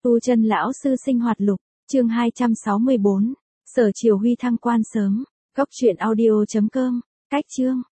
Tu chân lão sư sinh hoạt lục, chương 264. Sở Triều Huy thăng quan sớm. Góc truyện audio.com. Cách chương.